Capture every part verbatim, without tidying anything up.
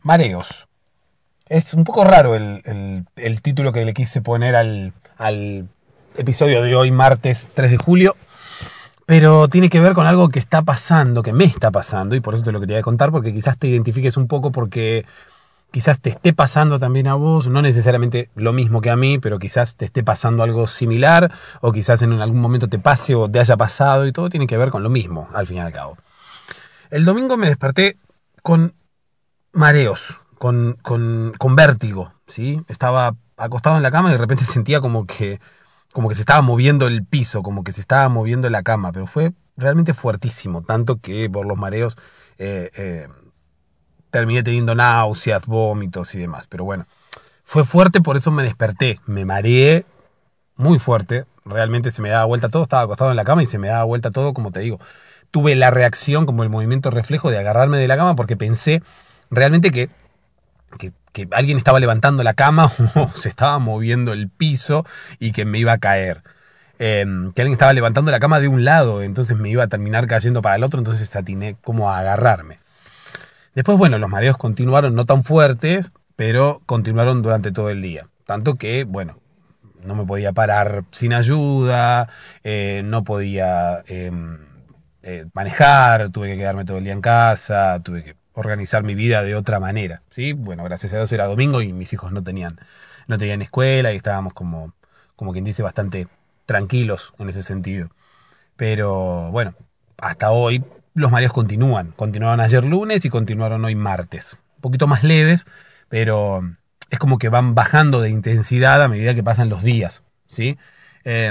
Mareos. Es un poco raro el, el, el título que le quise poner al, al episodio de hoy, martes tres de julio. Pero tiene que ver con algo que está pasando, que me está pasando, y por eso te lo quería contar, porque quizás te identifiques un poco, porque quizás te esté pasando también a vos, no necesariamente lo mismo que a mí, pero quizás te esté pasando algo similar, o quizás en algún momento te pase o te haya pasado, y todo tiene que ver con lo mismo, al fin y al cabo. El domingo me desperté con mareos, con, con, con vértigo, ¿sí? Estaba acostado en la cama y de repente sentía como que como que se estaba moviendo el piso, como que se estaba moviendo la cama, pero fue realmente fuertísimo, tanto que por los mareos eh, eh, terminé teniendo náuseas, vómitos y demás, pero bueno, fue fuerte, por eso me desperté, me mareé muy fuerte, realmente se me daba vuelta todo, estaba acostado en la cama y se me daba vuelta todo, como te digo, tuve la reacción, como el movimiento reflejo de agarrarme de la cama porque pensé realmente que Que, que alguien estaba levantando la cama o se estaba moviendo el piso y que me iba a caer. Eh, que alguien estaba levantando la cama de un lado, entonces me iba a terminar cayendo para el otro, entonces atiné como a agarrarme. Después, bueno, los mareos continuaron no tan fuertes, pero continuaron durante todo el día. Tanto que, bueno, no me podía parar sin ayuda, eh, no podía eh, eh, manejar, tuve que quedarme todo el día en casa, tuve que organizar mi vida de otra manera, ¿sí? Bueno, gracias a Dios era domingo y mis hijos no tenían, no tenían escuela y estábamos como, como quien dice, bastante tranquilos en ese sentido. Pero bueno, hasta hoy los mareos continúan. Continuaron ayer lunes y continuaron hoy martes. Un poquito más leves, pero es como que van bajando de intensidad a medida que pasan los días, ¿sí? Eh,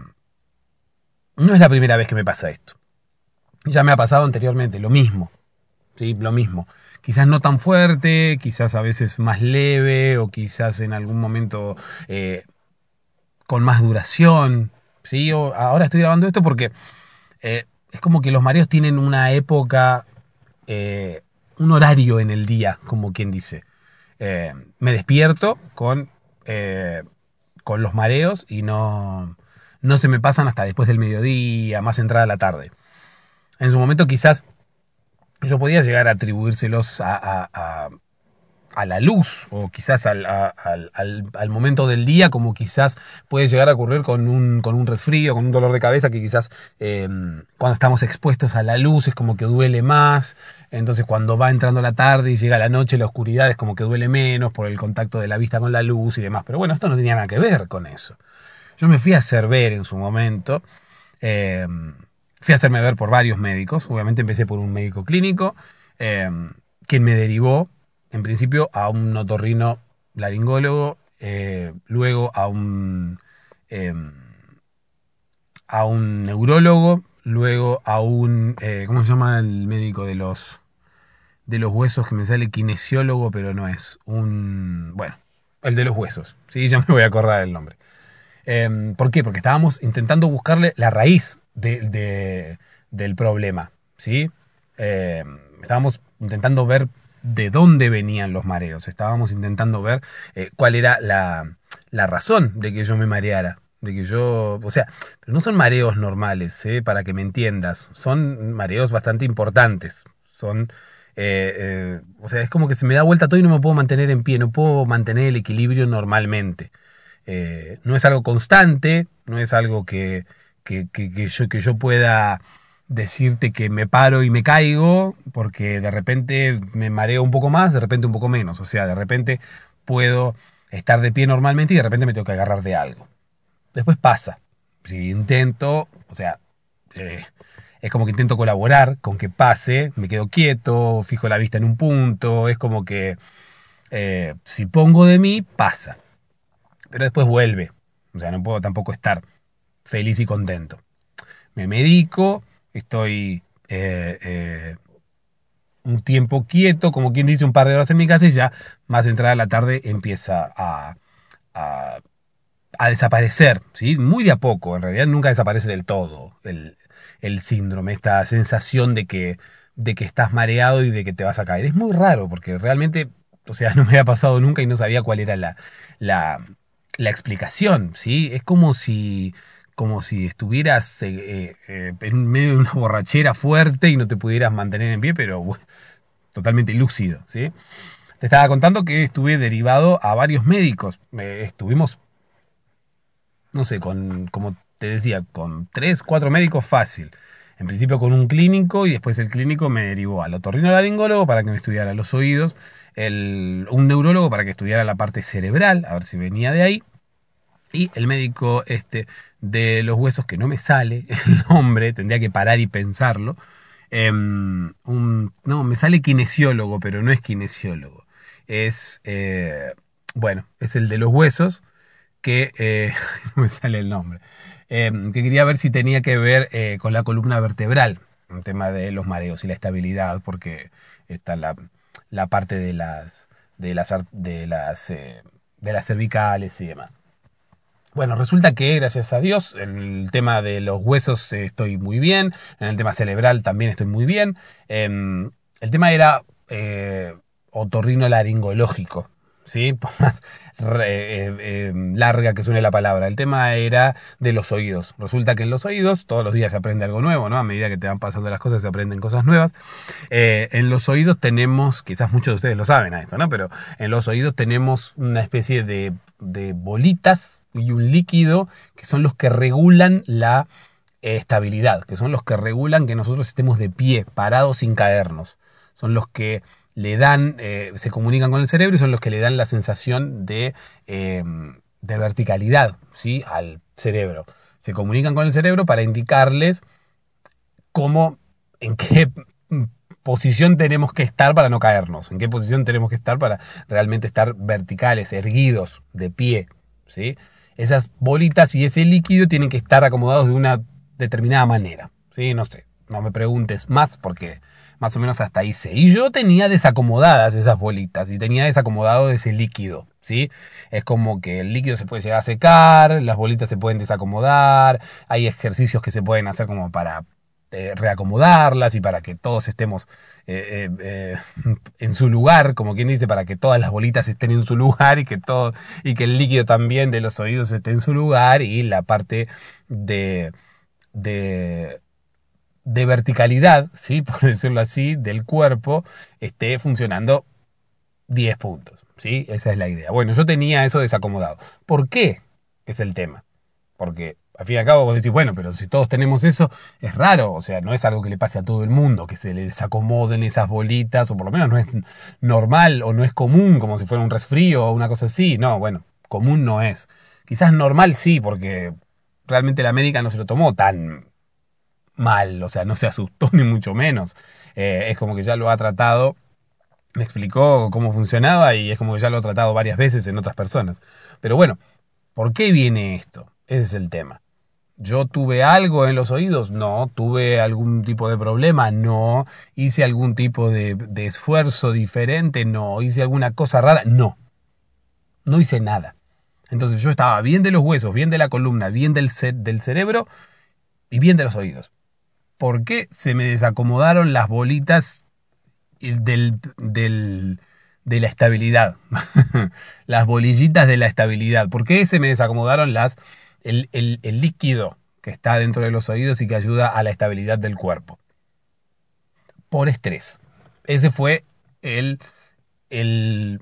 no es la primera vez que me pasa esto. Ya me ha pasado anteriormente, lo mismo. Sí, lo mismo. Quizás no tan fuerte, quizás a veces más leve o quizás en algún momento eh, con más duración. ¿Sí? O, ahora estoy grabando esto porque eh, es como que los mareos tienen una época, eh, un horario en el día, como quien dice. Eh, me despierto con, eh, con los mareos y no, no se me pasan hasta después del mediodía, más entrada la tarde. En su momento quizás yo podía llegar a atribuírselos a, a, a, a la luz o quizás al, a, al, al, al momento del día, como quizás puede llegar a ocurrir con un, con un resfrío, con un dolor de cabeza, que quizás eh, cuando estamos expuestos a la luz es como que duele más, entonces cuando va entrando la tarde y llega la noche, la oscuridad es como que duele menos por el contacto de la vista con la luz y demás, pero bueno, esto no tenía nada que ver con eso. Yo me fui a hacer ver en su momento, eh, fui a hacerme ver por varios médicos. Obviamente empecé por un médico clínico, eh, quien me derivó, en principio, a un otorrino laringólogo, eh, luego a un, eh, a un neurólogo, luego a un, eh, ¿cómo se llama el médico de los, de los huesos que me sale? Kinesiólogo, pero no es. Un, bueno, el de los huesos, sí, ya me voy a acordar el nombre. Eh, ¿Por qué? Porque estábamos intentando buscarle la raíz de, de, del problema, ¿sí? Eh, estábamos intentando ver de dónde venían los mareos, estábamos intentando ver eh, cuál era la, la razón de que yo me mareara, de que yo, o sea, pero no son mareos normales, ¿eh? Para que me entiendas, son mareos bastante importantes, son... Eh, eh, o sea, es como que se me da vuelta todo y no me puedo mantener en pie, no puedo mantener el equilibrio normalmente. Eh, no es algo constante, no es algo que, que, que, que, yo, que yo pueda decirte que me paro y me caigo, porque de repente me mareo un poco más, de repente un poco menos. O sea, de repente puedo estar de pie normalmente y de repente me tengo que agarrar de algo. Después pasa. Si intento, o sea, eh, es como que intento colaborar con que pase, me quedo quieto, fijo la vista en un punto, es como que eh, si pongo de mí, pasa. Pero después vuelve. O sea, no puedo tampoco estar feliz y contento. Me medico, estoy eh, eh, un tiempo quieto, como quien dice, un par de horas en mi casa y ya más entrada la tarde empieza a, a, a desaparecer, ¿sí? Muy de a poco, en realidad nunca desaparece del todo el, el síndrome, esta sensación de que, de que estás mareado y de que te vas a caer. Es muy raro porque realmente, o sea, no me había pasado nunca y no sabía cuál era la, la, la explicación, ¿sí? Es como si, como si estuvieras eh, eh, en medio de una borrachera fuerte y no te pudieras mantener en pie, pero bueno, totalmente lúcido, ¿sí? te estaba contando que estuve derivado a varios médicos. Eh, estuvimos, no sé, con, como te decía, con tres, cuatro médicos fácil. En principio con un clínico y después el clínico me derivó al otorrinolaringólogo para que me estudiara los oídos, el, un neurólogo para que estudiara la parte cerebral, a ver si venía de ahí, y el médico este de los huesos, que no me sale el nombre, tendría que parar y pensarlo. Eh, un, no, me sale kinesiólogo, pero no es kinesiólogo. Es, eh, bueno, es el de los huesos, que eh, no me sale el nombre, eh, que quería ver si tenía que ver eh, con la columna vertebral, un tema de los mareos y la estabilidad, porque está la, la parte de las de las de las eh, de las cervicales y demás. Bueno, resulta que gracias a Dios en el tema de los huesos eh, estoy muy bien, en el tema cerebral también estoy muy bien. Eh, el tema era eh, otorrinolaringológico, ¿sí? Por más re, eh, eh, larga que suene la palabra. El tema era de los oídos. Resulta que en los oídos todos los días se aprende algo nuevo, ¿no? A medida que te van pasando las cosas se aprenden cosas nuevas. Eh, en los oídos tenemos, quizás muchos de ustedes lo saben a esto, ¿no? Pero en los oídos tenemos una especie de, de bolitas y un líquido que son los que regulan la eh, estabilidad, que son los que regulan que nosotros estemos de pie, parados sin caernos. Son los que le dan, eh, se comunican con el cerebro y son los que le dan la sensación de, eh, de verticalidad, ¿sí? Al cerebro. Se comunican con el cerebro para indicarles cómo, en qué posición tenemos que estar para no caernos, en qué posición tenemos que estar para realmente estar verticales, erguidos, de pie, ¿sí? Esas bolitas y ese líquido tienen que estar acomodados de una determinada manera, ¿sí? No sé, no me preguntes más porque más o menos hasta ahí sé. Y yo tenía desacomodadas esas bolitas y tenía desacomodado ese líquido, ¿sí? Es como que el líquido se puede llegar a secar, las bolitas se pueden desacomodar, hay ejercicios que se pueden hacer como para eh, reacomodarlas y para que todos estemos eh, eh, eh, en su lugar, como quien dice, para que todas las bolitas estén en su lugar y que todo y que el líquido también de los oídos esté en su lugar y la parte de de de verticalidad, ¿sí? Por decirlo así, del cuerpo esté funcionando diez puntos, ¿sí? Esa es la idea. Bueno, yo tenía eso desacomodado. ¿Por qué? Es el tema. Porque al fin y al cabo vos decís, bueno, pero si todos tenemos eso, es raro, o sea, no es algo que le pase a todo el mundo, que se le desacomoden esas bolitas, o por lo menos no es normal o no es común, como si fuera un resfrío o una cosa así. No, bueno, común no es. Quizás normal sí, porque realmente la médica no se lo tomó tan mal, o sea, no se asustó ni mucho menos. Eh, es como que ya lo ha tratado, me explicó cómo funcionaba y es como que ya lo ha tratado varias veces en otras personas. Pero bueno, ¿por qué viene esto? Ese es el tema. ¿Yo tuve algo en los oídos? No. ¿Tuve algún tipo de problema? No. ¿Hice algún tipo de, de esfuerzo diferente? No. ¿Hice alguna cosa rara? No. No hice nada. Entonces yo estaba bien de los huesos, bien de la columna, bien del, ce del cerebro y bien de los oídos. ¿Por qué se me desacomodaron las bolitas del, del, de la estabilidad? Las bolillitas de la estabilidad. ¿Por qué se me desacomodaron las, el, el, el líquido que está dentro de los oídos y que ayuda a la estabilidad del cuerpo? Por estrés. Ese fue el, el,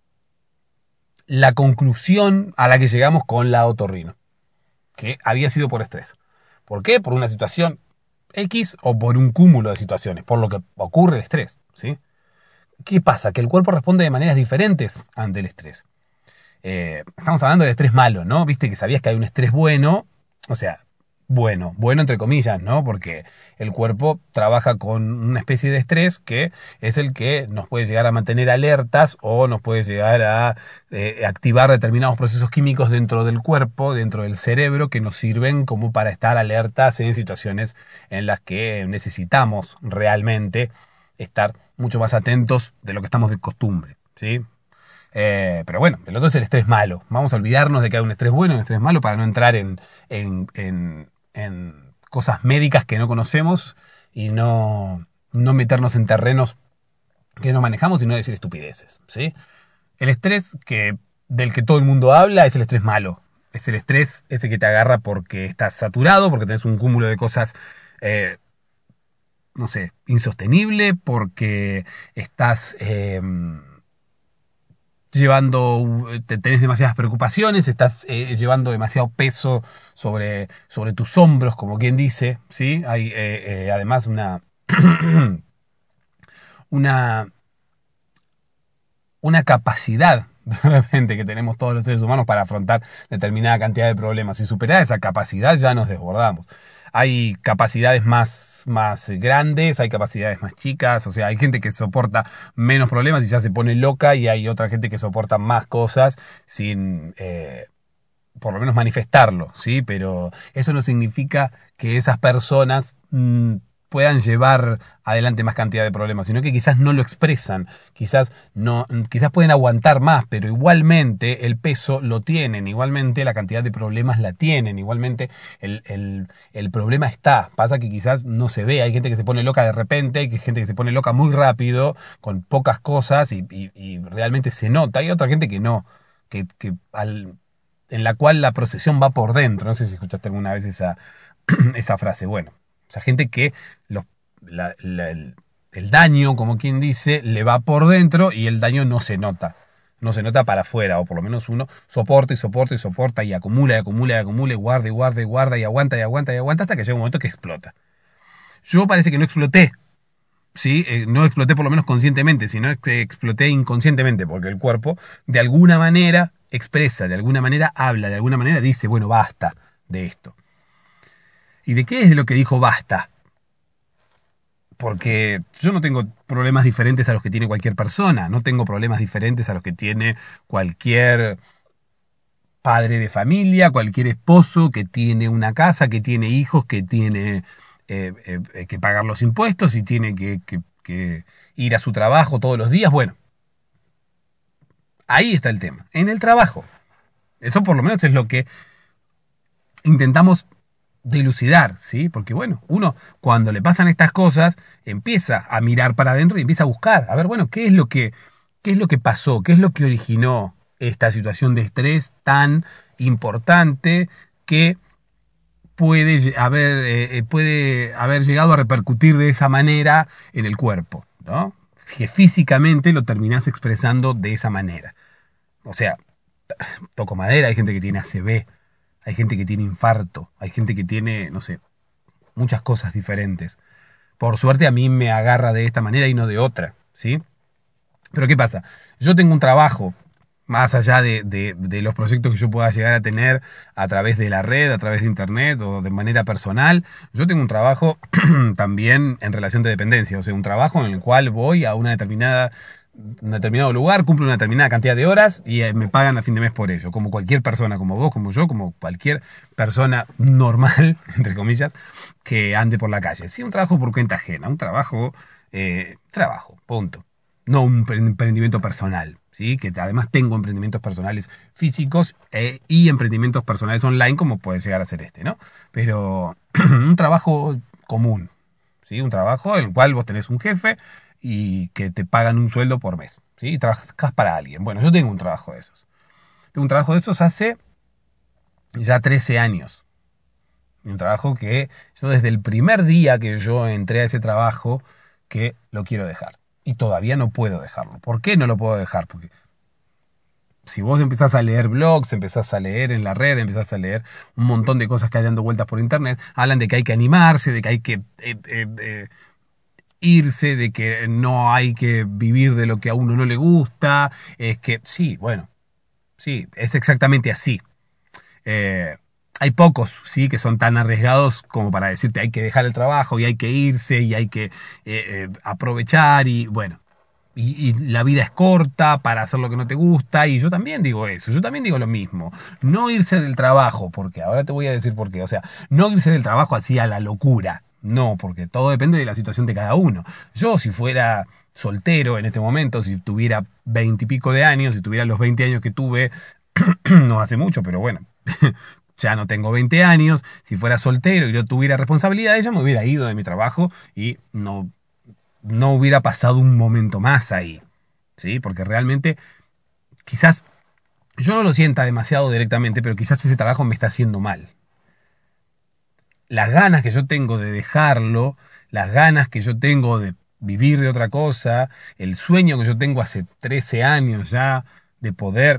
la conclusión a la que llegamos con la otorrino, que había sido por estrés. ¿Por qué? Por una situación X o por un cúmulo de situaciones, por lo que ocurre el estrés, ¿sí? ¿Qué pasa? Que el cuerpo responde de maneras diferentes ante el estrés. Eh, estamos hablando del estrés malo, ¿no? Viste que sabías que hay un estrés bueno, o sea, bueno, bueno entre comillas, ¿no? Porque el cuerpo trabaja con una especie de estrés que es el que nos puede llegar a mantener alertas o nos puede llegar a eh, activar determinados procesos químicos dentro del cuerpo, dentro del cerebro, que nos sirven como para estar alertas en situaciones en las que necesitamos realmente estar mucho más atentos de lo que estamos de costumbre, ¿sí? Eh, pero bueno, el otro es el estrés malo. Vamos a olvidarnos de que hay un estrés bueno y un estrés malo para no entrar en, en, en, en cosas médicas que no conocemos y no, no meternos en terrenos que no manejamos y no decir estupideces, ¿sí? El estrés que, del que todo el mundo habla es el estrés malo. Es el estrés ese que te agarra porque estás saturado, porque tenés un cúmulo de cosas, eh, no sé, insostenible, porque estás... Eh, llevando, te, tenés demasiadas preocupaciones, estás eh, llevando demasiado peso sobre, sobre tus hombros, como quien dice, ¿sí? Hay eh, eh, además una, una, una capacidad de repente que tenemos todos los seres humanos para afrontar determinada cantidad de problemas. Si superar esa capacidad ya nos desbordamos. Hay capacidades más, más grandes, hay capacidades más chicas, o sea, hay gente que soporta menos problemas y ya se pone loca, y hay otra gente que soporta más cosas sin, eh, por lo menos, manifestarlo, ¿sí? Pero eso no significa que esas personas mmm, puedan llevar adelante más cantidad de problemas, sino que quizás no lo expresan, quizás no, quizás pueden aguantar más, pero igualmente el peso lo tienen, igualmente la cantidad de problemas la tienen, igualmente el, el, el problema está. Pasa que quizás no se ve, hay gente que se pone loca de repente, hay gente que se pone loca muy rápido, con pocas cosas, y, y, y realmente se nota. Hay otra gente que no, que, que al, en la cual la procesión va por dentro. No sé si escuchaste alguna vez esa, esa frase. Bueno, esa gente que los, la, la, el, el daño, como quien dice, le va por dentro y el daño no se nota. No se nota para afuera, o por lo menos uno soporta y soporta y soporta y acumula y acumula y acumula y guarda y guarda y guarda y aguanta y aguanta y aguanta hasta que llega un momento que explota. Yo parece que no exploté, ¿sí? Eh, no exploté por lo menos conscientemente, sino que exploté inconscientemente, porque el cuerpo de alguna manera expresa, de alguna manera habla, de alguna manera dice, bueno, basta de esto. ¿Y de qué es de lo que dijo basta? Porque yo no tengo problemas diferentes a los que tiene cualquier persona, no tengo problemas diferentes a los que tiene cualquier padre de familia, cualquier esposo que tiene una casa, que tiene hijos, que tiene eh, eh, que pagar los impuestos y tiene que, que, que ir a su trabajo todos los días. Bueno, ahí está el tema, en el trabajo. Eso por lo menos es lo que intentamos dilucidar, ¿sí? Porque bueno, uno cuando le pasan estas cosas empieza a mirar para adentro y empieza a buscar, a ver, bueno, ¿qué es lo que, qué es lo que pasó? ¿Qué es lo que originó esta situación de estrés tan importante que puede haber, eh, puede haber llegado a repercutir de esa manera en el cuerpo, ¿no? Que físicamente lo terminás expresando de esa manera. O sea, toco madera, hay gente que tiene A C V, hay gente que tiene infarto, hay gente que tiene, no sé, muchas cosas diferentes. Por suerte a mí me agarra de esta manera y no de otra, ¿sí? Pero ¿qué pasa? Yo tengo un trabajo, más allá de, de, de los proyectos que yo pueda llegar a tener a través de la red, a través de internet o de manera personal. Yo tengo un trabajo también en relación de dependencia, o sea, un trabajo en el cual voy a una determinada un determinado lugar, cumplo una determinada cantidad de horas y me pagan a fin de mes por ello, como cualquier persona, como vos, como yo, como cualquier persona normal, entre comillas, que ande por la calle. Sí, un trabajo por cuenta ajena, un trabajo, eh, trabajo, punto. No un emprendimiento personal, ¿sí? Que además tengo emprendimientos personales físicos eh, y emprendimientos personales online, como puede llegar a ser este, ¿no? Pero un trabajo común, ¿sí? Un trabajo en el cual vos tenés un jefe y que te pagan un sueldo por mes, ¿sí? Y trabajas para alguien. Bueno, yo tengo un trabajo de esos. Tengo un trabajo de esos hace ya trece años. Y un trabajo que yo desde el primer día que yo entré a ese trabajo, que lo quiero dejar. Y todavía no puedo dejarlo. ¿Por qué no lo puedo dejar? Porque si vos empezás a leer blogs, empezás a leer en la red, empezás a leer un montón de cosas que hay dando vueltas por internet, hablan de que hay que animarse, de que hay que eh, eh, eh, irse, de que no hay que vivir de lo que a uno no le gusta. Es que sí, bueno, sí, es exactamente así. Eh, hay pocos, sí, que son tan arriesgados como para decirte hay que dejar el trabajo y hay que irse y hay que eh, eh, aprovechar y bueno. Y, y la vida es corta para hacer lo que no te gusta, y yo también digo eso, yo también digo lo mismo. No irse del trabajo, porque ahora te voy a decir por qué. O sea, no irse del trabajo así a la locura. No, porque todo depende de la situación de cada uno. Yo, si fuera soltero en este momento, si tuviera veintipico de años, si tuviera los veinte años que tuve, no hace mucho, pero bueno, ya no tengo veinte años, si fuera soltero y yo tuviera responsabilidades, ya me hubiera ido de mi trabajo y no, no hubiera pasado un momento más ahí, ¿sí? Porque realmente, quizás, yo no lo sienta demasiado directamente, pero quizás ese trabajo me está haciendo mal. Las ganas que yo tengo de dejarlo, las ganas que yo tengo de vivir de otra cosa, el sueño que yo tengo hace trece años ya de poder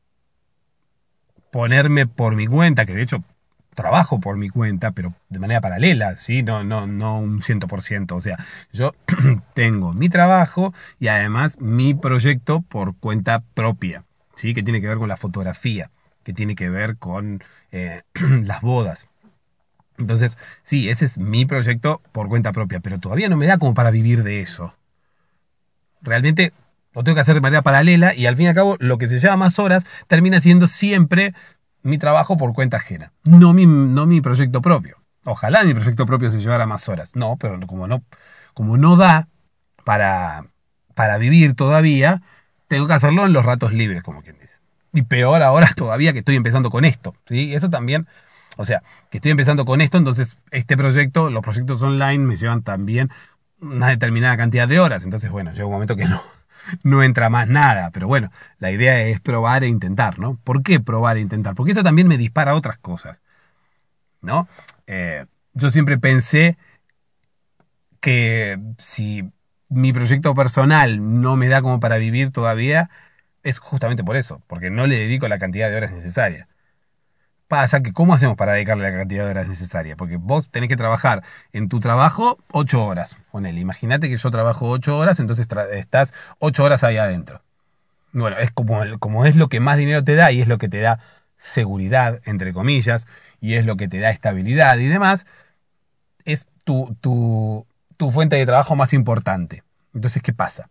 ponerme por mi cuenta, que de hecho trabajo por mi cuenta, pero de manera paralela, ¿sí? No, no, no un cien por ciento. O sea, yo tengo mi trabajo y además mi proyecto por cuenta propia, ¿sí? Que tiene que ver con la fotografía, que tiene que ver con eh, las bodas. Entonces, sí, ese es mi proyecto por cuenta propia, pero todavía no me da como para vivir de eso. Realmente lo tengo que hacer de manera paralela y al fin y al cabo lo que se llama más horas termina siendo siempre mi trabajo por cuenta ajena, no mi, no mi proyecto propio. Ojalá mi proyecto propio se llevara más horas. No, pero como no, como no da para, para vivir todavía, tengo que hacerlo en los ratos libres, como quien dice. Y peor ahora todavía que estoy empezando con esto, ¿sí? Eso también, o sea, que estoy empezando con esto, entonces este proyecto, los proyectos online me llevan también una determinada cantidad de horas. Entonces, bueno, llega un momento que no, no entra más nada. Pero bueno, la idea es probar e intentar, ¿no? ¿Por qué probar e intentar? Porque eso también me dispara otras cosas, ¿no? Eh, yo siempre pensé que si mi proyecto personal no me da como para vivir todavía, es justamente por eso, porque no le dedico la cantidad de horas necesarias. Pasa que, ¿cómo hacemos para dedicarle la cantidad de horas necesarias? Porque vos tenés que trabajar en tu trabajo ocho horas. Ponele, imagínate que yo trabajo ocho horas, entonces estás ocho horas ahí adentro. Bueno, es como, como es lo que más dinero te da y es lo que te da seguridad, entre comillas, y es lo que te da estabilidad y demás, es tu, tu, tu fuente de trabajo más importante. Entonces, ¿qué pasa?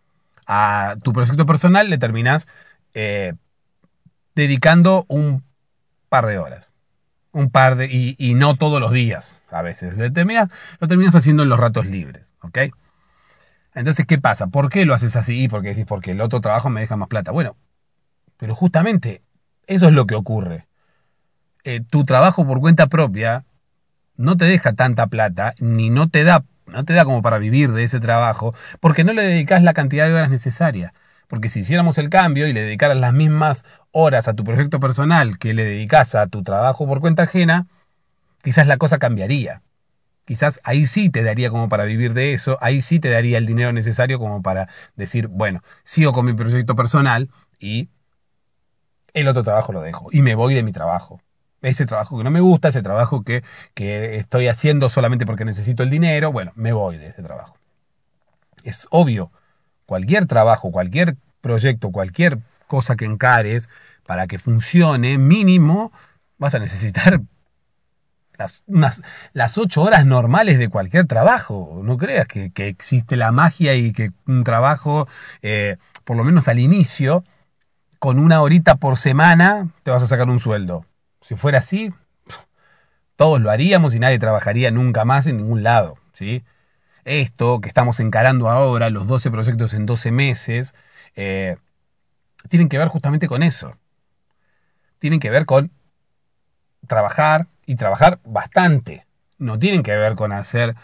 A tu proyecto personal le terminás eh, dedicando un par de horas. Un par de. Y, y no todos los días, a veces. Le terminas, lo terminas haciendo en los ratos libres, ¿ok? Entonces, ¿qué pasa? ¿Por qué lo haces así? Porque decís, porque el otro trabajo me deja más plata. Bueno, pero justamente eso es lo que ocurre. Eh, tu trabajo por cuenta propia no te deja tanta plata, ni no te da, no te da como para vivir de ese trabajo, porque no le dedicas la cantidad de horas necesaria. Porque si hiciéramos el cambio y le dedicaras las mismas horas a tu proyecto personal que le dedicas a tu trabajo por cuenta ajena, quizás la cosa cambiaría. Quizás ahí sí te daría como para vivir de eso, ahí sí te daría el dinero necesario como para decir, bueno, sigo con mi proyecto personal y el otro trabajo lo dejo y me voy de mi trabajo. Ese trabajo que no me gusta, ese trabajo que, que estoy haciendo solamente porque necesito el dinero, bueno, me voy de ese trabajo. Es obvio, cualquier trabajo, cualquier proyecto, cualquier cosa que encares, para que funcione, mínimo, vas a necesitar las, unas, las ocho horas normales de cualquier trabajo. No creas que, que existe la magia y que un trabajo, eh, por lo menos al inicio, con una horita por semana, te vas a sacar un sueldo. Si fuera así, todos lo haríamos y nadie trabajaría nunca más en ningún lado, ¿sí? Esto que estamos encarando ahora, los doce proyectos en doce meses, eh, tienen que ver justamente con eso. Tienen que ver con trabajar y trabajar bastante. No tienen que ver con hacer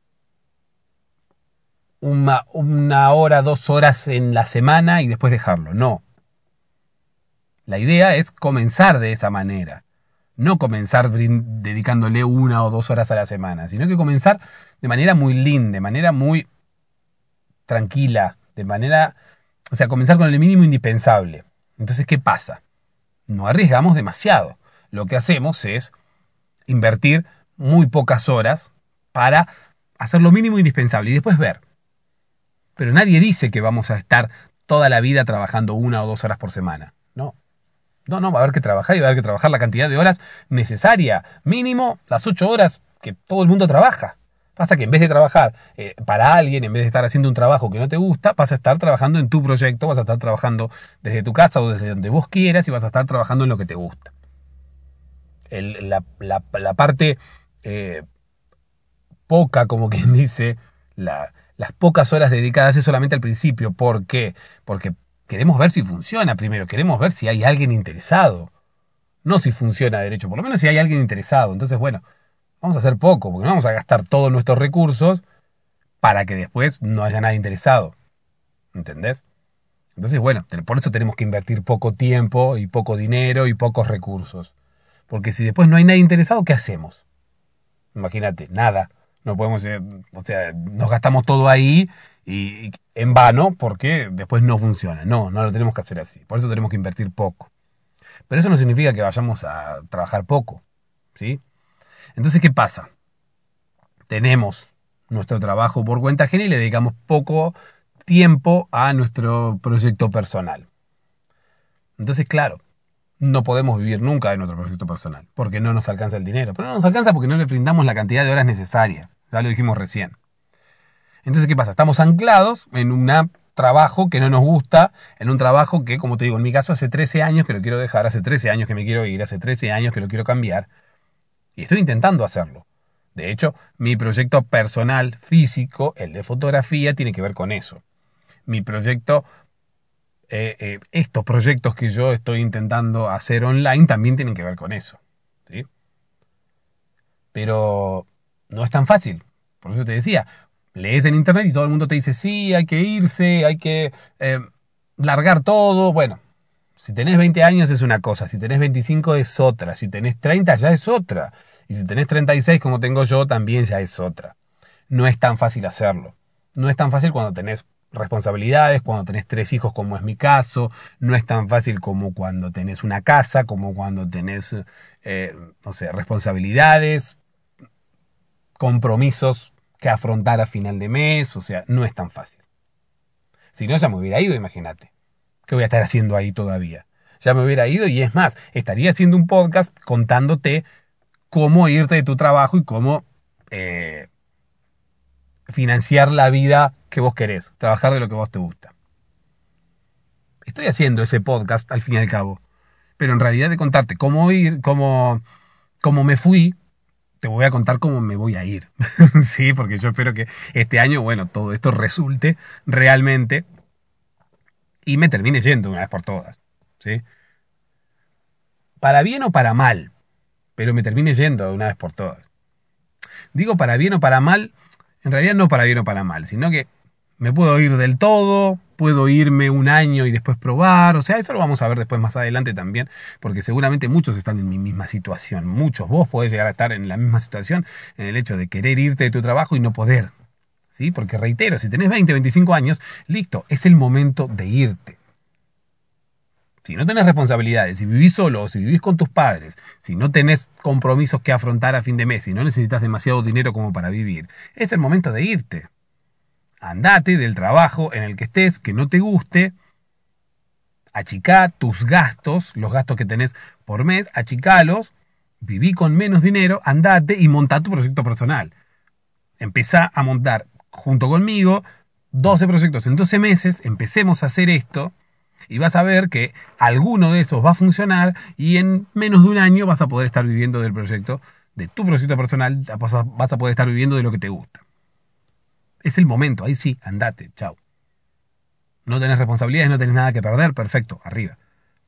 una, una hora, dos horas en la semana y después dejarlo. No. La idea es comenzar de esa manera. No comenzar dedicándole una o dos horas a la semana, sino que comenzar de manera muy linda, de manera muy tranquila, de manera, o sea, comenzar con el mínimo indispensable. Entonces, ¿qué pasa? No arriesgamos demasiado. Lo que hacemos es invertir muy pocas horas para hacer lo mínimo indispensable y después ver. Pero nadie dice que vamos a estar toda la vida trabajando una o dos horas por semana. No. No, no, va a haber que trabajar y va a haber que trabajar la cantidad de horas necesaria. Mínimo las ocho horas que todo el mundo trabaja. Pasa que en vez de trabajar eh, para alguien, en vez de estar haciendo un trabajo que no te gusta, vas a estar trabajando en tu proyecto, vas a estar trabajando desde tu casa o desde donde vos quieras y vas a estar trabajando en lo que te gusta. El, la, la, la parte eh, poca, como quien dice, la, las pocas horas dedicadas es solamente al principio. ¿Por qué? Porque queremos ver si funciona primero, queremos ver si hay alguien interesado. No si funciona derecho, por lo menos si hay alguien interesado. Entonces, bueno, vamos a hacer poco, porque no vamos a gastar todos nuestros recursos para que después no haya nadie interesado. ¿Entendés? Entonces, bueno, por eso tenemos que invertir poco tiempo y poco dinero y pocos recursos. Porque si después no hay nadie interesado, ¿qué hacemos? Imagínate, nada. No podemos, eh, o sea, nos gastamos todo ahí y, y en vano porque después no funciona. No, no lo tenemos que hacer así. Por eso tenemos que invertir poco. Pero eso no significa que vayamos a trabajar poco, ¿sí? Entonces, ¿qué pasa? Tenemos nuestro trabajo por cuenta ajena y le dedicamos poco tiempo a nuestro proyecto personal. Entonces, claro, no podemos vivir nunca de nuestro proyecto personal, porque no nos alcanza el dinero. Pero no nos alcanza porque no le brindamos la cantidad de horas necesarias. Ya lo dijimos recién. Entonces, ¿qué pasa? Estamos anclados en un trabajo que no nos gusta, en un trabajo que, como te digo, en mi caso hace trece años que lo quiero dejar, hace trece años que me quiero ir, hace trece años que lo quiero cambiar, y estoy intentando hacerlo. De hecho, mi proyecto personal, físico, el de fotografía, tiene que ver con eso. Mi proyecto, eh, eh, estos proyectos que yo estoy intentando hacer online también tienen que ver con eso, ¿sí? Pero no es tan fácil. Por eso te decía, lees en internet y todo el mundo te dice, sí, hay que irse, hay que eh, largar todo. Bueno, si tenés veinte años es una cosa, si tenés veinticinco es otra, si tenés treinta ya es otra. Y si tenés treinta y seis como tengo yo también ya es otra. No es tan fácil hacerlo. No es tan fácil cuando tenés responsabilidades, cuando tenés tres hijos como es mi caso. No es tan fácil como cuando tenés una casa, como cuando tenés, eh, no sé, responsabilidades, compromisos que afrontar a final de mes. O sea, no es tan fácil. Si no, ya me hubiera ido, imagínate. ¿Qué voy a estar haciendo ahí todavía? Ya me hubiera ido y es más, estaría haciendo un podcast contándote cómo irte de tu trabajo y cómo eh, financiar la vida que vos querés, trabajar de lo que vos te gusta. Estoy haciendo ese podcast al fin y al cabo, pero en realidad de contarte cómo ir, cómo, cómo me fui, te voy a contar cómo me voy a ir. Sí, porque yo espero que este año, bueno, todo esto resulte realmente y me termine yendo una vez por todas, ¿sí? Para bien o para mal, pero me termine yendo de una vez por todas. Digo para bien o para mal, en realidad no para bien o para mal, sino que me puedo ir del todo, puedo irme un año y después probar, o sea, eso lo vamos a ver después más adelante también, porque seguramente muchos están en mi misma situación, muchos, vos podés llegar a estar en la misma situación, en el hecho de querer irte de tu trabajo y no poder, ¿sí? Porque reitero, si tenés veinte, veinticinco años, listo, es el momento de irte. Si no tenés responsabilidades, si vivís solo o si vivís con tus padres, si no tenés compromisos que afrontar a fin de mes, si no necesitas demasiado dinero como para vivir, es el momento de irte. Andate del trabajo en el que estés, que no te guste, achicá tus gastos, los gastos que tenés por mes, achicalos, viví con menos dinero, andate y montá tu proyecto personal. Empezá a montar junto conmigo doce proyectos en doce meses, empecemos a hacer esto. Y vas a ver que alguno de esos va a funcionar y en menos de un año vas a poder estar viviendo del proyecto, de tu proyecto personal, vas a, vas a poder estar viviendo de lo que te gusta. Es el momento, ahí sí, andate, chao. No tenés responsabilidades, no tenés nada que perder, perfecto, arriba.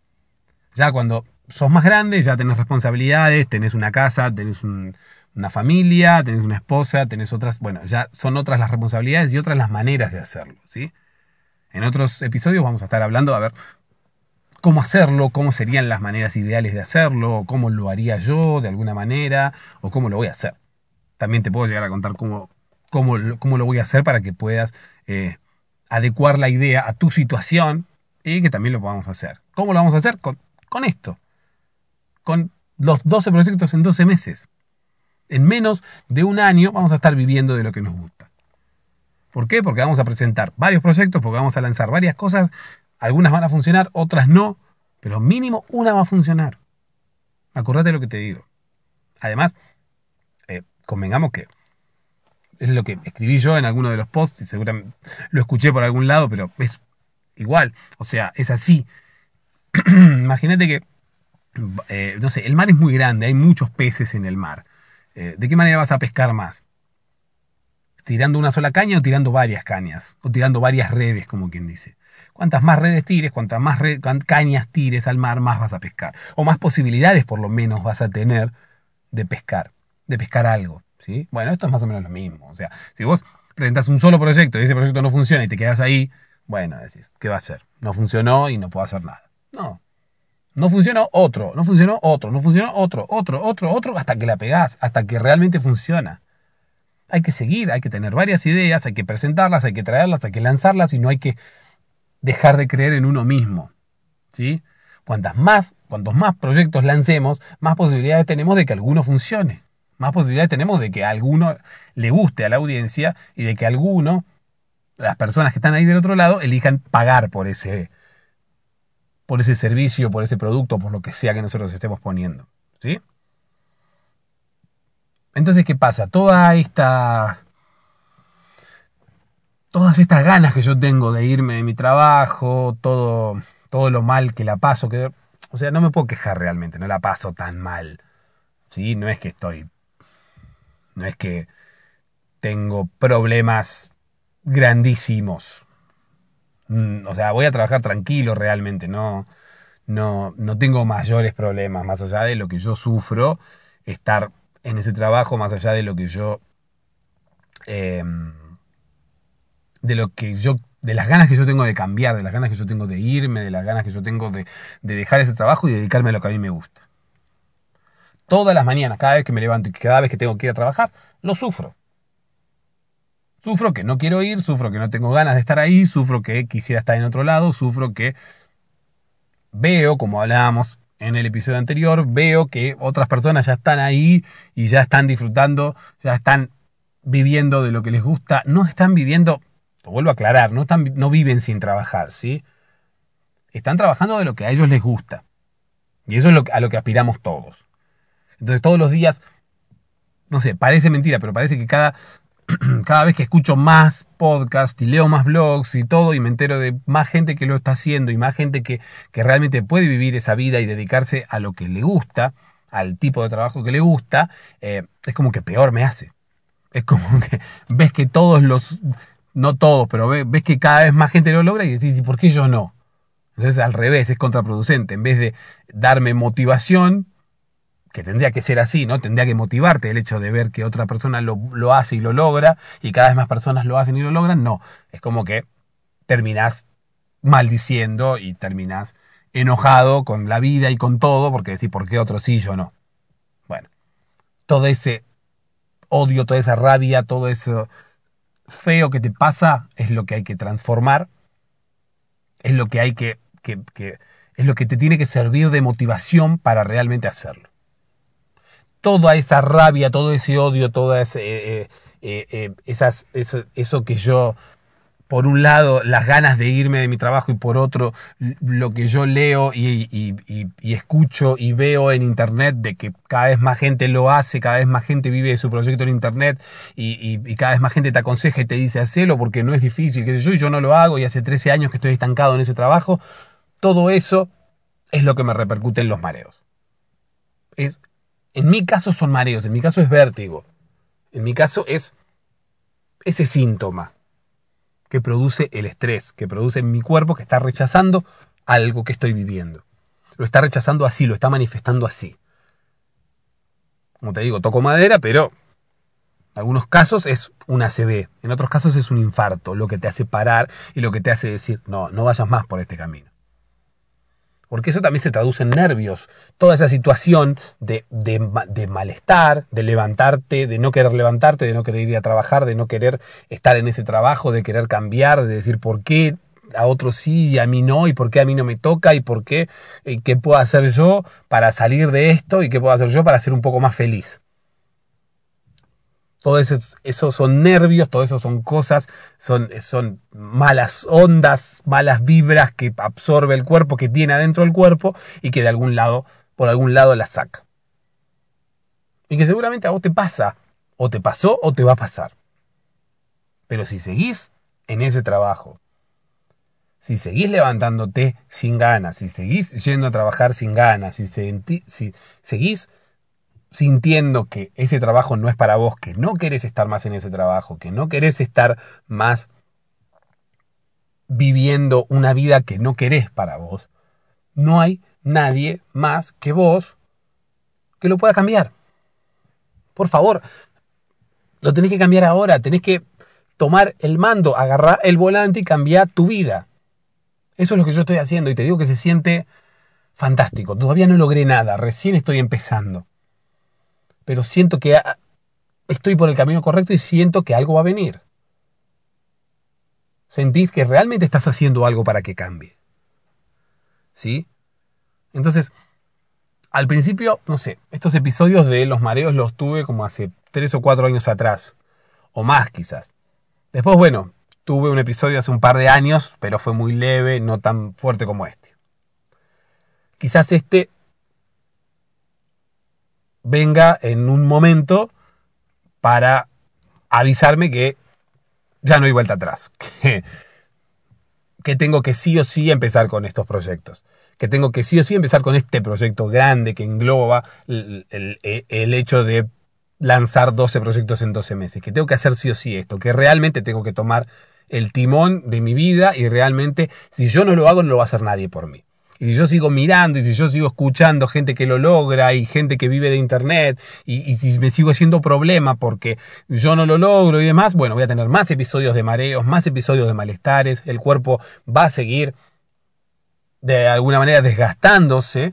Ya cuando sos más grande, ya tenés responsabilidades, tenés una casa, tenés un, una familia, tenés una esposa, tenés otras, bueno, ya son otras las responsabilidades y otras las maneras de hacerlo, ¿sí? En otros episodios vamos a estar hablando, a ver, cómo hacerlo, cómo serían las maneras ideales de hacerlo, cómo lo haría yo de alguna manera, o cómo lo voy a hacer. También te puedo llegar a contar cómo, cómo, cómo lo voy a hacer para que puedas eh, adecuar la idea a tu situación y que también lo podamos hacer. ¿Cómo lo vamos a hacer? Con, con esto, con los doce proyectos en doce meses. En menos de un año vamos a estar viviendo de lo que nos gusta. ¿Por qué? Porque vamos a presentar varios proyectos, porque vamos a lanzar varias cosas. Algunas van a funcionar, otras no, pero mínimo una va a funcionar. Acordate lo que te digo. Además, eh, convengamos que es lo que escribí yo en alguno de los posts y seguramente lo escuché por algún lado, pero es igual. O sea, es así. Imagínate que, eh, no sé, el mar es muy grande, hay muchos peces en el mar. Eh, ¿De qué manera vas a pescar más? ¿Tirando una sola caña o tirando varias cañas? O tirando varias redes, como quien dice. Cuantas más redes tires, cuantas más red, cañas tires al mar, más vas a pescar. O más posibilidades, por lo menos, vas a tener de pescar. De pescar algo, ¿sí? Bueno, esto es más o menos lo mismo. O sea, si vos presentas un solo proyecto y ese proyecto no funciona y te quedas ahí, bueno, decís, ¿qué va a hacer? No funcionó y no puedo hacer nada. No. No funcionó otro, no funcionó otro, no funcionó otro, otro, otro, otro, hasta que la pegás, hasta que realmente funciona. hay que seguir, hay que tener varias ideas, hay que presentarlas, hay que traerlas, hay que lanzarlas y no hay que dejar de creer en uno mismo, ¿sí? Cuantas más, cuantos más proyectos lancemos, más posibilidades tenemos de que alguno funcione. Más posibilidades tenemos de que a alguno le guste a la audiencia y de que alguno, las personas que están ahí del otro lado, elijan pagar por ese, por ese servicio, por ese producto, por lo que sea que nosotros estemos poniendo, ¿sí? Entonces, ¿qué pasa? Toda esta, todas estas ganas que yo tengo de irme de mi trabajo, todo, todo lo mal que la paso, que, o sea, no me puedo quejar realmente, no la paso tan mal, ¿sí? No es que estoy, no es que tengo problemas grandísimos. Mm, O sea, voy a trabajar tranquilo realmente, no, no, no tengo mayores problemas, más allá de lo que yo sufro, estar en ese trabajo, más allá de lo que yo, eh, de lo que yo, de las ganas que yo tengo de cambiar, de las ganas que yo tengo de irme, de las ganas que yo tengo de, de dejar ese trabajo y dedicarme a lo que a mí me gusta. Todas las mañanas, cada vez que me levanto y cada vez que tengo que ir a trabajar, lo sufro. Sufro que no quiero ir, sufro que no tengo ganas de estar ahí, sufro que quisiera estar en otro lado, sufro que veo, como hablábamos en el episodio anterior, veo que otras personas ya están ahí y ya están disfrutando, ya están viviendo de lo que les gusta, no están viviendo, lo vuelvo a aclarar, no, están, no viven sin trabajar, ¿sí? Están trabajando de lo que a ellos les gusta. Y eso es lo, a lo que aspiramos todos. Entonces todos los días, no sé, parece mentira, pero parece que cada cada vez que escucho más podcasts y leo más blogs y todo y me entero de más gente que lo está haciendo y más gente que, que realmente puede vivir esa vida y dedicarse a lo que le gusta, al tipo de trabajo que le gusta, eh, es como que peor me hace. Es como que ves que todos los, no todos, pero ves, ves que cada vez más gente lo logra y decís, ¿y por qué yo no? Entonces al revés, es contraproducente. En vez de darme motivación, que tendría que ser así, ¿no? Tendría que motivarte el hecho de ver que otra persona lo, lo hace y lo logra, y cada vez más personas lo hacen y lo logran, no. Es como que terminás maldiciendo y terminás enojado con la vida y con todo, porque decís, ¿por qué otro sí y yo no? Bueno, todo ese odio, toda esa rabia, todo eso feo que te pasa es lo que hay que transformar, es lo que hay que, que, que es lo que te tiene que servir de motivación para realmente hacerlo. Toda esa rabia, todo ese odio, toda ese, eh, eh, eh, esas, eso, eso que yo, por un lado, las ganas de irme de mi trabajo y por otro, lo que yo leo y, y, y, y escucho y veo en internet de que cada vez más gente lo hace, cada vez más gente vive su proyecto en internet y, y, y cada vez más gente te aconseja y te dice hacelo porque no es difícil, qué sé yo, y yo no lo hago y hace trece años que estoy estancado en ese trabajo. Todo eso es lo que me repercute en los mareos. Es, en mi caso son mareos, en mi caso es vértigo, en mi caso es ese síntoma que produce el estrés, que produce en mi cuerpo que está rechazando algo que estoy viviendo. Lo está rechazando así, lo está manifestando así. Como te digo, toco madera, pero en algunos casos es un A C V, en otros casos es un infarto, lo que te hace parar y lo que te hace decir, no, no vayas más por este camino. Porque eso también se traduce en nervios. Toda esa situación de, de, de malestar, de levantarte, de no querer levantarte, de no querer ir a trabajar, de no querer estar en ese trabajo, de querer cambiar, de decir por qué a otros sí y a mí no, y por qué a mí no me toca, y por qué, y qué puedo hacer yo para salir de esto, y qué puedo hacer yo para ser un poco más feliz. Todo eso, eso son nervios, todo eso son cosas, son, son malas ondas, malas vibras que absorbe el cuerpo, que tiene adentro del cuerpo y que de algún lado, por algún lado las saca. Y que seguramente a vos te pasa, o te pasó o te va a pasar. Pero si seguís en ese trabajo, si seguís levantándote sin ganas, si seguís yendo a trabajar sin ganas, si, senti, si seguís sintiendo que ese trabajo no es para vos, que no querés estar más en ese trabajo, que no querés estar más viviendo una vida que no querés para vos, no hay nadie más que vos que lo pueda cambiar. Por favor, lo tenés que cambiar ahora, tenés que tomar el mando, agarrar el volante y cambiar tu vida. Eso es lo que yo estoy haciendo y te digo que se siente fantástico. Todavía no logré nada, recién estoy empezando. Pero siento que estoy por el camino correcto y siento que algo va a venir. Sentís que realmente estás haciendo algo para que cambie. ¿Sí? Entonces, al principio, no sé, estos episodios de los mareos los tuve como hace tres o cuatro años atrás. O más quizás. Después, bueno, tuve un episodio hace un par de años, pero fue muy leve, no tan fuerte como este. Quizás este venga en un momento para avisarme que ya no hay vuelta atrás. Que, que tengo que sí o sí empezar con estos proyectos. Que tengo que sí o sí empezar con este proyecto grande que engloba el, el, el hecho de lanzar doce proyectos en doce meses. Que tengo que hacer sí o sí esto. Que realmente tengo que tomar el timón de mi vida y realmente, si yo no lo hago, no lo va a hacer nadie por mí. Y si yo sigo mirando y si yo sigo escuchando gente que lo logra y gente que vive de internet y, y si me sigo haciendo problema porque yo no lo logro y demás, bueno, voy a tener más episodios de mareos, más episodios de malestares, el cuerpo va a seguir de alguna manera desgastándose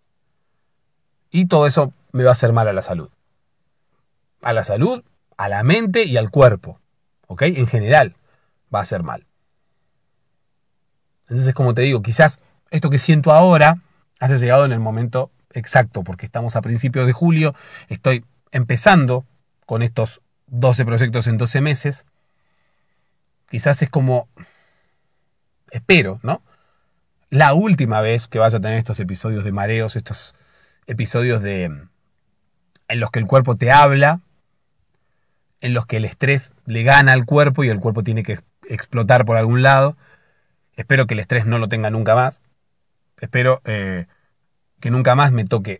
y todo eso me va a hacer mal a la salud. A la salud, a la mente y al cuerpo, ¿ok? En general va a hacer mal. Entonces, como te digo, quizás esto que siento ahora haya llegado en el momento exacto, porque estamos a principios de julio, estoy empezando con estos doce proyectos en doce meses. Quizás es como, espero, ¿no? La última vez que vaya a tener estos episodios de mareos, estos episodios de en los que el cuerpo te habla, en los que el estrés le gana al cuerpo y el cuerpo tiene que explotar por algún lado. Espero que el estrés no lo tenga nunca más. Espero eh, que nunca más me toque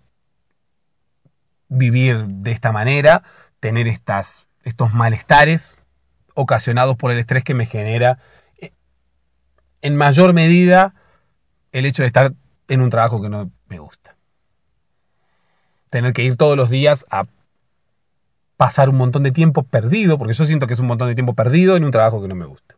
vivir de esta manera, tener estas, estos malestares ocasionados por el estrés que me genera eh, en mayor medida el hecho de estar en un trabajo que no me gusta. Tener que ir todos los días a pasar un montón de tiempo perdido, porque yo siento que es un montón de tiempo perdido en un trabajo que no me gusta.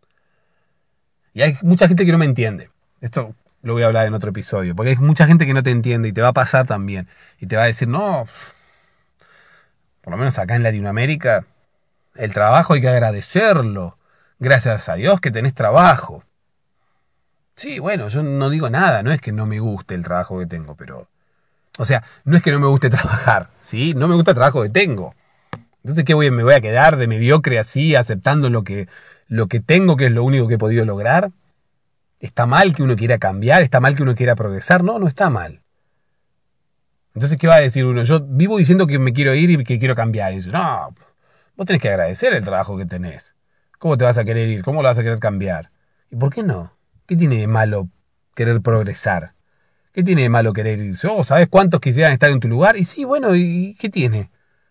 Y hay mucha gente que no me entiende. Esto lo voy a hablar en otro episodio, porque hay mucha gente que no te entiende y te va a pasar también. Y te va a decir, no, por lo menos acá en Latinoamérica, el trabajo hay que agradecerlo. Gracias a Dios que tenés trabajo. Sí, bueno, yo no digo nada, no es que no me guste el trabajo que tengo, pero... O sea, no es que no me guste trabajar, ¿sí? No me gusta el trabajo que tengo. Entonces, ¿qué voy, me voy a quedar de mediocre así, aceptando lo que, lo que tengo, que es lo único que he podido lograr? ¿Está mal que uno quiera cambiar? ¿Está mal que uno quiera progresar? No, no está mal. Entonces, ¿qué va a decir uno? Yo vivo diciendo que me quiero ir y que quiero cambiar. Y dice, no, vos tenés que agradecer el trabajo que tenés. ¿Cómo te vas a querer ir? ¿Cómo lo vas a querer cambiar? ¿Y por qué no? ¿Qué tiene de malo querer progresar? ¿Qué tiene de malo querer irse? Oh, ¿sabes cuántos quisieran estar en tu lugar? Y sí, bueno, ¿y qué tiene?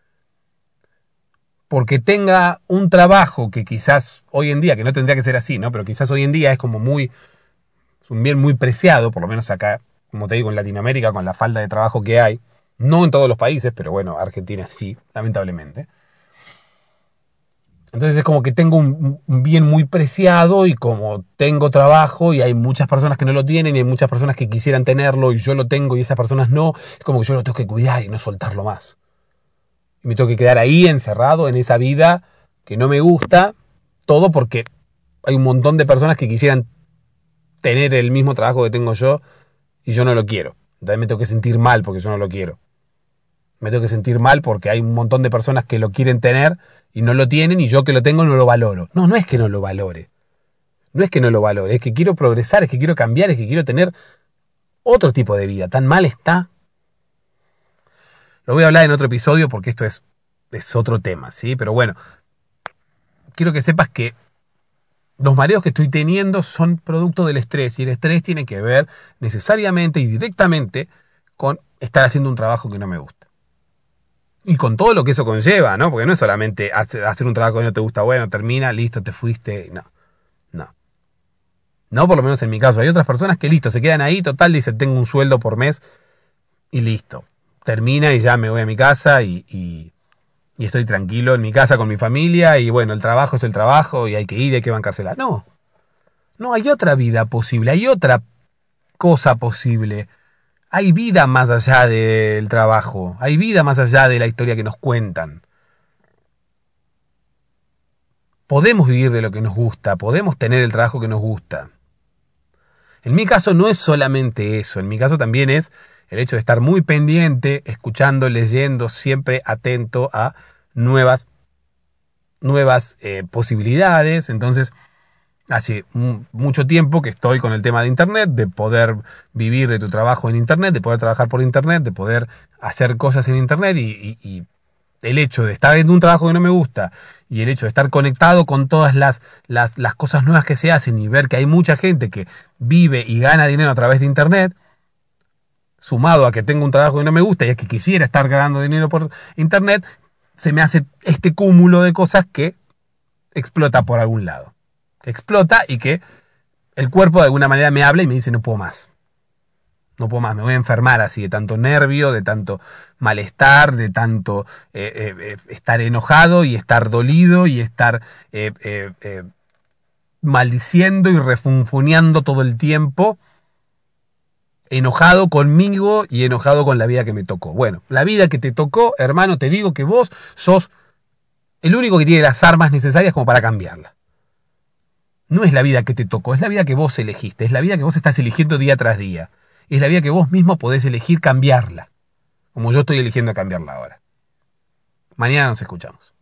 Porque tenga un trabajo que quizás hoy en día, que no tendría que ser así, ¿no? Pero quizás hoy en día es como muy, es un bien muy preciado, por lo menos acá, como te digo, en Latinoamérica, con la falta de trabajo que hay. No en todos los países, pero bueno, Argentina sí, lamentablemente. Entonces es como que tengo un, un bien muy preciado y como tengo trabajo y hay muchas personas que no lo tienen y hay muchas personas que quisieran tenerlo y yo lo tengo y esas personas no, es como que yo lo tengo que cuidar y no soltarlo más. Y me tengo que quedar ahí encerrado en esa vida que no me gusta, todo porque hay un montón de personas que quisieran tener el mismo trabajo que tengo yo y yo no lo quiero. Entonces me tengo que sentir mal porque yo no lo quiero. Me tengo que sentir mal porque hay un montón de personas que lo quieren tener y no lo tienen y yo que lo tengo no lo valoro. No, no es que no lo valore. No es que no lo valore, es que quiero progresar, es que quiero cambiar, es que quiero tener otro tipo de vida. Tan mal está. Lo voy a hablar en otro episodio porque esto es, es otro tema, ¿sí? Pero bueno, quiero que sepas que los mareos que estoy teniendo son producto del estrés y el estrés tiene que ver necesariamente y directamente con estar haciendo un trabajo que no me gusta. Y con todo lo que eso conlleva, ¿no? Porque no es solamente hacer un trabajo que no te gusta, bueno, termina, listo, te fuiste. No, no. No, por lo menos en mi caso. Hay otras personas que listo, se quedan ahí, total, dicen, tengo un sueldo por mes y listo. Termina y ya me voy a mi casa y, y, y estoy tranquilo en mi casa con mi familia y bueno, el trabajo es el trabajo y hay que ir y hay que bancársela. No, no, hay otra vida posible, hay otra cosa posible. Hay vida más allá del trabajo, hay vida más allá de la historia que nos cuentan. podemos vivir de lo que nos gusta, podemos tener el trabajo que nos gusta. En mi caso no es solamente eso, en mi caso también es el hecho de estar muy pendiente, escuchando, leyendo, siempre atento a nuevas, nuevas eh, posibilidades. Entonces, hace mucho tiempo que estoy con el tema de Internet, de poder vivir de tu trabajo en Internet, de poder trabajar por Internet, de poder hacer cosas en Internet y, y, y el hecho de estar en un trabajo que no me gusta y el hecho de estar conectado con todas las, las, las cosas nuevas que se hacen y ver que hay mucha gente que vive y gana dinero a través de Internet, sumado a que tengo un trabajo que no me gusta y a que quisiera estar ganando dinero por Internet, se me hace este cúmulo de cosas que explota por algún lado. Que explota y que el cuerpo de alguna manera me habla y me dice no puedo más. No puedo más, me voy a enfermar así de tanto nervio, de tanto malestar, de tanto eh, eh, eh, estar enojado y estar dolido y estar eh, eh, eh, maldiciendo y refunfuneando todo el tiempo, enojado conmigo y enojado con la vida que me tocó. Bueno, la vida que te tocó, hermano, te digo que vos sos el único que tiene las armas necesarias como para cambiarla. No es la vida que te tocó, es la vida que vos elegiste, es la vida que vos estás eligiendo día tras día. Es la vida que vos mismo podés elegir cambiarla, como yo estoy eligiendo cambiarla ahora. Mañana nos escuchamos.